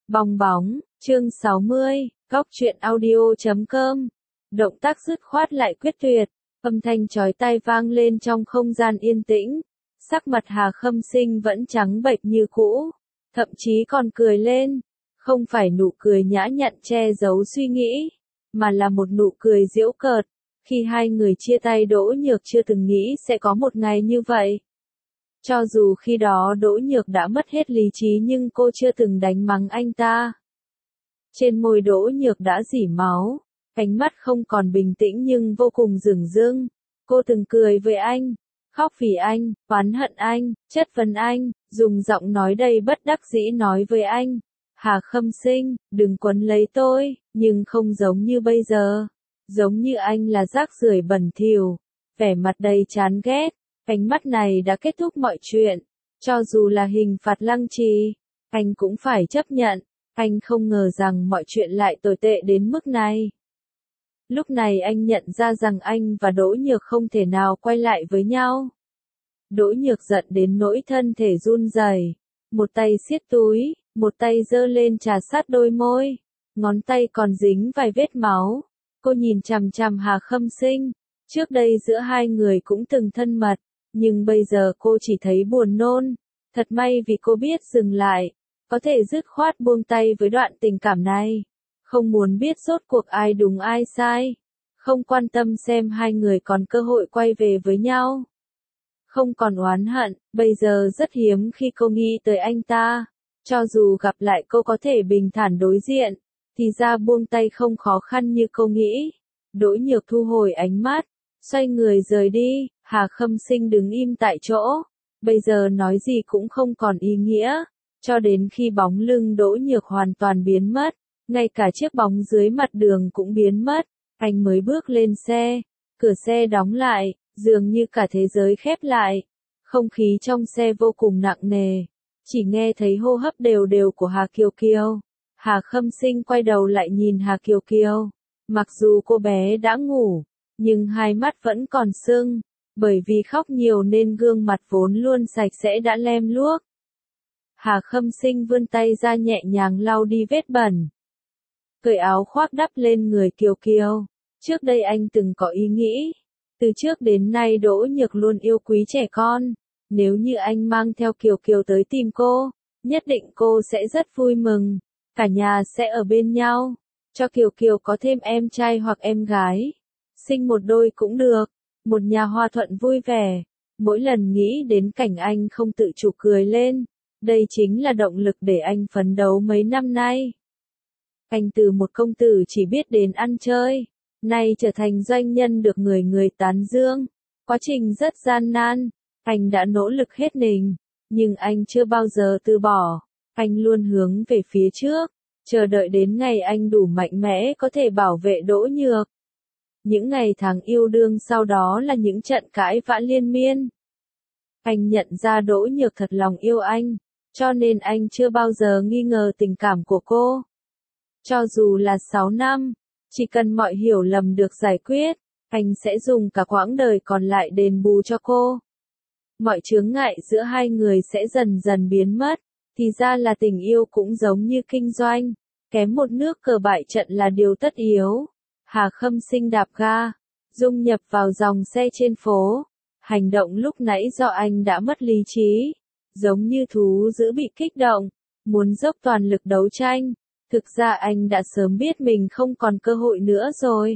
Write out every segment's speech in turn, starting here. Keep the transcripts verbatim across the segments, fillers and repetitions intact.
Bong bóng, chương sáu mươi, góc truyện audio chấm com. Động tác dứt khoát lại quyết tuyệt, âm thanh chói tai vang lên trong không gian yên tĩnh. Sắc mặt Hà Khâm Sinh vẫn trắng bệch như cũ, thậm chí còn cười lên, không phải nụ cười nhã nhặn che giấu suy nghĩ, mà là một nụ cười giễu cợt. Khi hai người chia tay, Đỗ Nhược chưa từng nghĩ sẽ có một ngày như vậy. Cho dù khi đó Đỗ Nhược đã mất hết lý trí nhưng cô chưa từng đánh mắng anh ta. Trên môi Đỗ Nhược đã rỉ máu, ánh mắt không còn bình tĩnh nhưng vô cùng dửng dưng. Cô từng cười với anh, khóc vì anh, oán hận anh, chất vấn anh, dùng giọng nói đầy bất đắc dĩ nói với anh: Hà Khâm Sinh, đừng quấn lấy tôi, nhưng không giống như bây giờ. Giống như anh là rác rưởi bẩn thỉu, vẻ mặt đầy chán ghét. Ánh mắt này đã kết thúc mọi chuyện, cho dù là hình phạt lăng trì, anh cũng phải chấp nhận. Anh không ngờ rằng mọi chuyện lại tồi tệ đến mức này. Lúc này anh nhận ra rằng anh và Đỗ Nhược không thể nào quay lại với nhau. Đỗ Nhược giận đến nỗi thân thể run rẩy, một tay siết túi, một tay giơ lên trà sát đôi môi, ngón tay còn dính vài vết máu. Cô nhìn chằm chằm Hà Khâm Sinh, trước đây giữa hai người cũng từng thân mật. Nhưng bây giờ cô chỉ thấy buồn nôn. Thật may vì cô biết dừng lại, có thể dứt khoát buông tay với đoạn tình cảm này. Không muốn biết rốt cuộc ai đúng ai sai. Không quan tâm xem hai người còn cơ hội quay về với nhau. Không còn oán hận, bây giờ rất hiếm khi cô nghĩ tới anh ta. Cho dù gặp lại cô có thể bình thản đối diện, thì ra buông tay không khó khăn như cô nghĩ. Đỗ Nhược thu hồi ánh mắt, xoay người rời đi. Hà Khâm Sinh đứng im tại chỗ, bây giờ nói gì cũng không còn ý nghĩa, cho đến khi bóng lưng Đỗ Nhược hoàn toàn biến mất, ngay cả chiếc bóng dưới mặt đường cũng biến mất, anh mới bước lên xe, cửa xe đóng lại, dường như cả thế giới khép lại, không khí trong xe vô cùng nặng nề, chỉ nghe thấy hô hấp đều đều của Hà Kiều Kiều. Hà Khâm Sinh quay đầu lại nhìn Hà Kiều Kiều, mặc dù cô bé đã ngủ, nhưng hai mắt vẫn còn sưng. Bởi vì khóc nhiều nên gương mặt vốn luôn sạch sẽ đã lem luốc. Hà Khâm Sinh vươn tay ra nhẹ nhàng lau đi vết bẩn. Cởi áo khoác đắp lên người Kiều Kiều. Trước đây anh từng có ý nghĩ. Từ trước đến nay Đỗ Nhược luôn yêu quý trẻ con. Nếu như anh mang theo Kiều Kiều tới tìm cô, nhất định cô sẽ rất vui mừng. Cả nhà sẽ ở bên nhau. Cho Kiều Kiều có thêm em trai hoặc em gái. Sinh một đôi cũng được. Một nhà hòa thuận vui vẻ. Mỗi lần nghĩ đến cảnh anh không tự chủ cười lên. Đây chính là động lực để anh phấn đấu mấy năm nay. Anh từ một công tử chỉ biết đến ăn chơi, nay trở thành doanh nhân được người người tán dương. Quá trình rất gian nan, anh đã nỗ lực hết mình, nhưng anh chưa bao giờ từ bỏ. Anh luôn hướng về phía trước, chờ đợi đến ngày anh đủ mạnh mẽ có thể bảo vệ Đỗ Nhược. Những ngày tháng yêu đương sau đó là những trận cãi vã liên miên. Anh nhận ra Đỗ Nhược thật lòng yêu anh, cho nên anh chưa bao giờ nghi ngờ tình cảm của cô. Cho dù là sáu năm, chỉ cần mọi hiểu lầm được giải quyết, anh sẽ dùng cả quãng đời còn lại đền bù cho cô. Mọi chướng ngại giữa hai người sẽ dần dần biến mất, thì ra là tình yêu cũng giống như kinh doanh, kém một nước cờ bại trận là điều tất yếu. Hà Khâm Sinh đạp ga, dung nhập vào dòng xe trên phố. Hành động lúc nãy do anh đã mất lý trí, giống như thú dữ bị kích động, muốn dốc toàn lực đấu tranh. Thực ra anh đã sớm biết mình không còn cơ hội nữa rồi.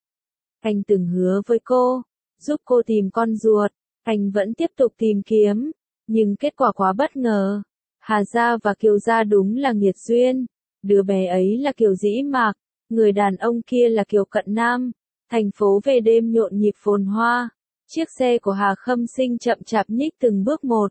Anh từng hứa với cô, giúp cô tìm con ruột, anh vẫn tiếp tục tìm kiếm, nhưng kết quả quá bất ngờ. Hà Gia và Kiều Gia đúng là nghiệt duyên, đứa bé ấy là Kiều Dĩ Mạc. Người đàn ông kia là Kiều Cận Nam. Thành phố về đêm nhộn nhịp phồn hoa. Chiếc xe của Hà Khâm Sinh chậm chạp nhích từng bước một.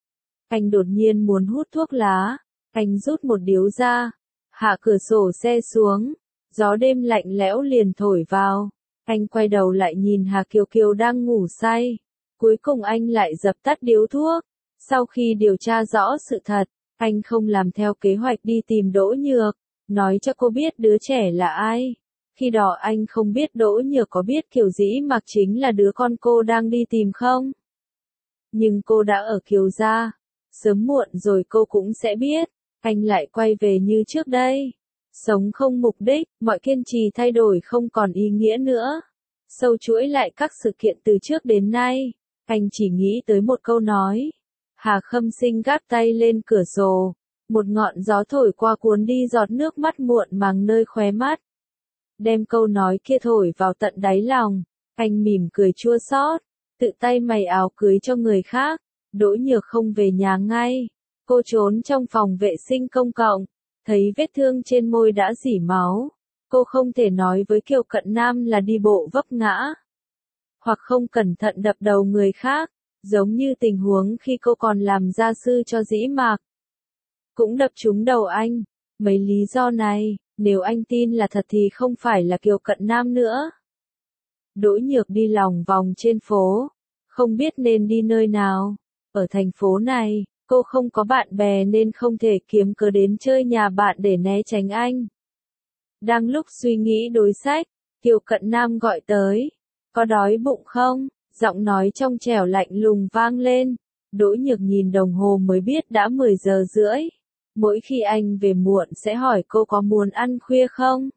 Anh đột nhiên muốn hút thuốc lá. Anh rút một điếu ra. Hạ cửa sổ xe xuống. Gió đêm lạnh lẽo liền thổi vào. Anh quay đầu lại nhìn Hà Kiều Kiều đang ngủ say. Cuối cùng anh lại dập tắt điếu thuốc. Sau khi điều tra rõ sự thật, anh không làm theo kế hoạch đi tìm Đỗ Nhược. Nói cho cô biết đứa trẻ là ai. Khi đó anh không biết Đỗ Nhược có biết Kiều Dĩ Mạc chính là đứa con cô đang đi tìm không? Nhưng cô đã ở Kiều Gia. Sớm muộn rồi cô cũng sẽ biết. anh lại quay về như trước đây. Sống không mục đích, mọi kiên trì thay đổi không còn ý nghĩa nữa. Sâu chuỗi lại các sự kiện từ trước đến nay, anh chỉ nghĩ tới một câu nói. Hà Khâm Sinh gác tay lên cửa sổ, một ngọn gió thổi qua cuốn đi giọt nước mắt muộn màng nơi khóe mắt. Đem câu nói kia thổi vào tận đáy lòng, anh mỉm cười chua xót, tự tay may áo cưới cho người khác. Đỗ Nhược không về nhà ngay, cô trốn trong phòng vệ sinh công cộng, thấy vết thương trên môi đã rỉ máu. Cô không thể nói với Kiều Cận Nam là đi bộ vấp ngã, hoặc không cẩn thận đập đầu người khác, giống như tình huống khi cô còn làm gia sư cho Dĩ Mạc. Cũng đập trúng đầu anh. Mấy lý do này, nếu anh tin là thật thì không phải là Kiều Cận Nam nữa. Đỗ Nhược đi lòng vòng trên phố, không biết nên đi nơi nào. Ở thành phố này, cô không có bạn bè nên không thể kiếm cớ đến chơi nhà bạn để né tránh anh. Đang lúc suy nghĩ đối sách, Kiều Cận Nam gọi tới. Có đói bụng không? Giọng nói trong trẻo lạnh lùng vang lên. Đỗ Nhược nhìn đồng hồ mới biết đã mười giờ rưỡi. Mỗi khi anh về muộn sẽ hỏi cô có muốn ăn khuya không?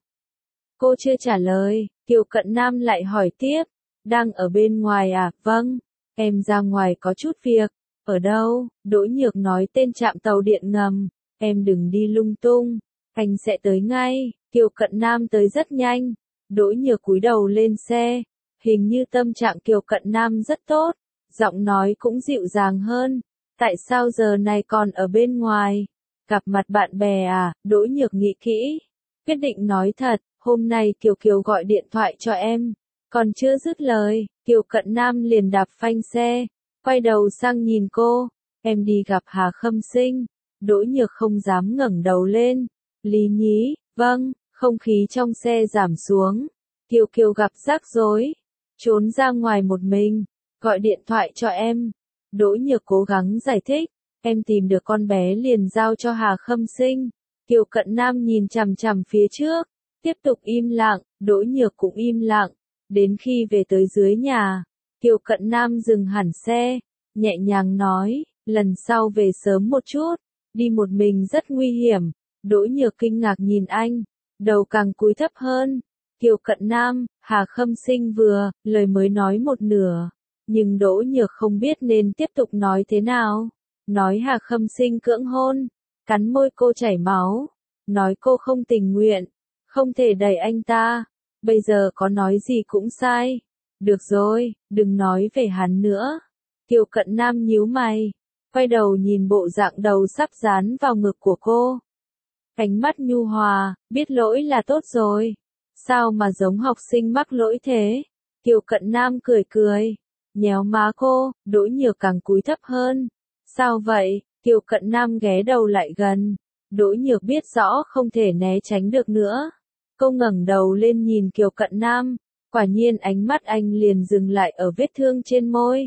Cô chưa trả lời, Kiều Cận Nam lại hỏi tiếp. Đang ở bên ngoài à? Vâng, em ra ngoài có chút việc. Ở đâu? Đỗ Nhược nói tên trạm tàu điện ngầm. Em đừng đi lung tung, anh sẽ tới ngay. Kiều Cận Nam tới rất nhanh. Đỗ Nhược cúi đầu lên xe. Hình như tâm trạng Kiều Cận Nam rất tốt, giọng nói cũng dịu dàng hơn. Tại sao giờ này còn ở bên ngoài? Gặp mặt bạn bè à? Đỗ Nhược nghĩ kỹ, quyết định nói thật. Hôm nay Kiều Kiều gọi điện thoại cho em. Còn chưa dứt lời, Kiều Cận Nam liền đạp phanh xe, quay đầu sang nhìn cô. Em đi gặp Hà Khâm Sinh. Đỗ Nhược không dám ngẩng đầu lên. Lý nhí, vâng. Không khí trong xe giảm xuống. Kiều Kiều gặp rắc rối, trốn ra ngoài một mình, gọi điện thoại cho em. Đỗ Nhược cố gắng giải thích, em tìm được con bé liền giao cho Hà Khâm Sinh. Kiều Cận Nam nhìn chằm chằm phía trước, tiếp tục im lặng. Đỗ Nhược cũng im lặng, đến khi về tới dưới nhà, Kiều Cận Nam dừng hẳn xe, nhẹ nhàng nói, lần sau về sớm một chút, đi một mình rất nguy hiểm. Đỗ Nhược kinh ngạc nhìn anh, đầu càng cúi thấp hơn. Kiều Cận Nam, Hà Khâm Sinh vừa, lời mới nói một nửa, nhưng Đỗ Nhược không biết nên tiếp tục nói thế nào. Nói Hà Khâm Sinh cưỡng hôn, cắn môi cô chảy máu, nói cô không tình nguyện, không thể đẩy anh ta, bây giờ có nói gì cũng sai. Được rồi, đừng nói về hắn nữa. Kiều Cận Nam nhíu mày, quay đầu nhìn bộ dạng đầu sắp dán vào ngực của cô. Ánh mắt nhu hòa, biết lỗi là tốt rồi. Sao mà giống học sinh mắc lỗi thế? Kiều Cận Nam cười cười, nhéo má cô. Đỗ Nhược càng cúi thấp hơn. Sao vậy? Kiều Cận Nam ghé đầu lại gần. Đỗ Nhược biết rõ không thể né tránh được nữa. Cô ngẩng đầu lên nhìn Kiều Cận Nam, quả nhiên ánh mắt anh liền dừng lại ở vết thương trên môi.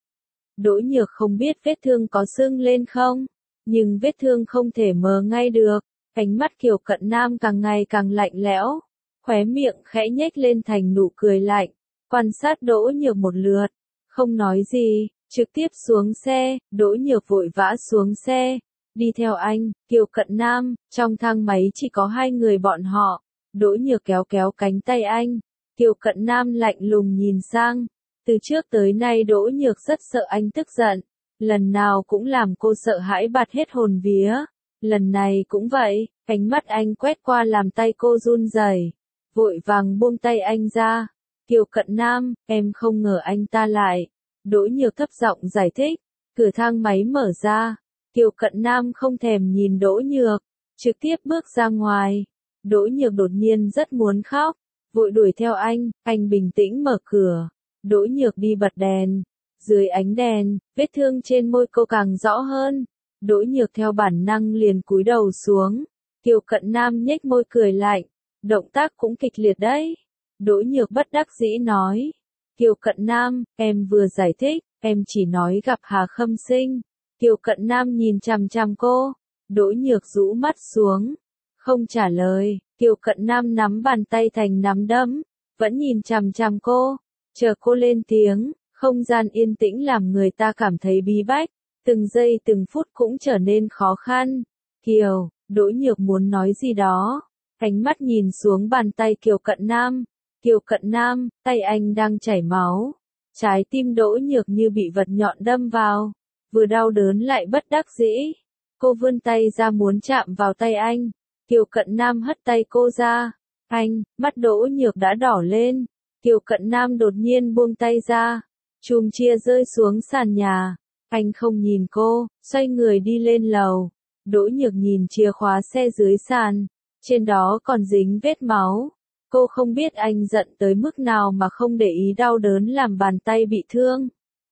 Đỗ Nhược không biết vết thương có sưng lên không, nhưng vết thương không thể mờ ngay được. Ánh mắt Kiều Cận Nam càng ngày càng lạnh lẽo, khóe miệng khẽ nhếch lên thành nụ cười lạnh, quan sát Đỗ Nhược một lượt, không nói gì, trực tiếp xuống xe. Đỗ Nhược vội vã xuống xe, đi theo anh, Kiều Cận Nam. Trong thang máy chỉ có hai người bọn họ. Đỗ Nhược kéo kéo cánh tay anh, Kiều Cận Nam lạnh lùng nhìn sang. Từ trước tới nay Đỗ Nhược rất sợ anh tức giận, lần nào cũng làm cô sợ hãi bạt hết hồn vía. Lần này cũng vậy, ánh mắt anh quét qua làm tay cô run rẩy, vội vàng buông tay anh ra. Kiều Cận Nam, em không ngờ anh ta lại. Đỗ Nhược thấp giọng giải thích, cửa thang máy mở ra. Kiều Cận Nam không thèm nhìn Đỗ Nhược, trực tiếp bước ra ngoài. Đỗ Nhược đột nhiên rất muốn khóc, vội đuổi theo anh. Anh bình tĩnh mở cửa. Đỗ Nhược đi bật đèn. Dưới ánh đèn, vết thương trên môi cô càng rõ hơn. Đỗ Nhược theo bản năng liền cúi đầu xuống. Kiều Cận Nam nhếch môi cười lạnh, động tác cũng kịch liệt đấy. Đỗ Nhược bất đắc dĩ nói, Kiều Cận Nam, em vừa giải thích, em chỉ nói gặp Hà Khâm Sinh. Kiều Cận Nam nhìn chằm chằm cô. Đỗ Nhược rũ mắt xuống, không trả lời. Kiều Cận Nam nắm bàn tay thành nắm đấm, vẫn nhìn chằm chằm cô, chờ cô lên tiếng. Không gian yên tĩnh làm người ta cảm thấy bí bách, từng giây từng phút cũng trở nên khó khăn. Kiều, Đỗ Nhược muốn nói gì đó. Ánh mắt nhìn xuống bàn tay Kiều Cận Nam. Kiều Cận Nam, tay anh đang chảy máu. Trái tim Đỗ Nhược như bị vật nhọn đâm vào. Vừa đau đớn lại bất đắc dĩ. Cô vươn tay ra muốn chạm vào tay anh. Kiều Cận Nam hất tay cô ra. Anh, mắt Đỗ Nhược đã đỏ lên. Kiều Cận Nam đột nhiên buông tay ra. Chùm chia rơi xuống sàn nhà. Anh không nhìn cô, xoay người đi lên lầu. Đỗ Nhược nhìn chìa khóa xe dưới sàn. Trên đó còn dính vết máu. Cô không biết anh giận tới mức nào mà không để ý đau đớn làm bàn tay bị thương.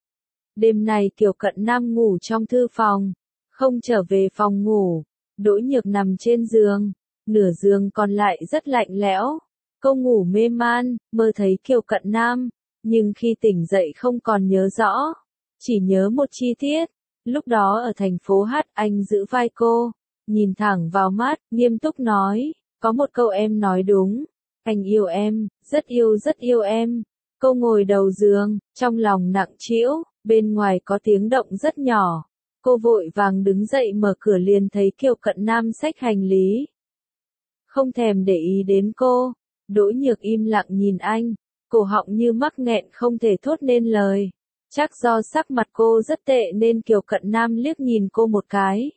Đêm này Kiều Cận Nam ngủ trong thư phòng. Không trở về phòng ngủ. Đỗ Nhược nằm trên giường. Nửa giường còn lại rất lạnh lẽo. Cô ngủ mê man, mơ thấy Kiều Cận Nam. Nhưng khi tỉnh dậy không còn nhớ rõ. Chỉ nhớ một chi tiết. Lúc đó ở thành phố Hát anh giữ vai cô. Nhìn thẳng vào mắt, nghiêm túc nói. Có một câu em nói đúng. Anh yêu em, rất yêu rất yêu em. Cô ngồi đầu giường, trong lòng nặng trĩu, bên ngoài có tiếng động rất nhỏ. Cô vội vàng đứng dậy mở cửa liền thấy Kiều Cận Nam xách hành lý. Không thèm để ý đến cô, Đỗ Nhược im lặng nhìn anh, cổ họng như mắc nghẹn không thể thốt nên lời. Chắc do sắc mặt cô rất tệ nên Kiều Cận Nam liếc nhìn cô một cái.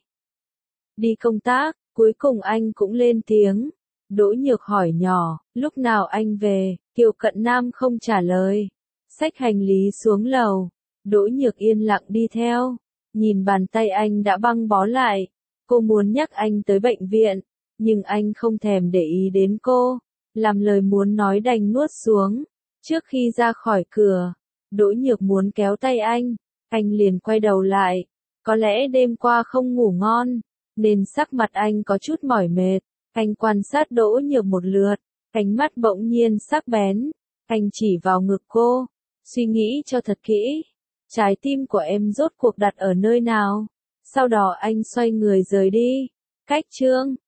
Đi công tác, cuối cùng anh cũng lên tiếng. Đỗ Nhược hỏi nhỏ, lúc nào anh về? Kiều Cận Nam không trả lời. Xách hành lý xuống lầu. Đỗ Nhược yên lặng đi theo. Nhìn bàn tay anh đã băng bó lại. Cô muốn nhắc anh tới bệnh viện. Nhưng anh không thèm để ý đến cô. Làm lời muốn nói đành nuốt xuống. Trước khi ra khỏi cửa, Đỗ Nhược muốn kéo tay anh. Anh liền quay đầu lại. Có lẽ đêm qua không ngủ ngon, nên sắc mặt anh có chút mỏi mệt. Anh quan sát Đỗ Nhược một lượt, ánh mắt bỗng nhiên sắc bén. Anh chỉ vào ngực cô, suy nghĩ cho thật kỹ. Trái tim của em rốt cuộc đặt ở nơi nào? Sau đó anh xoay người rời đi. Cách chương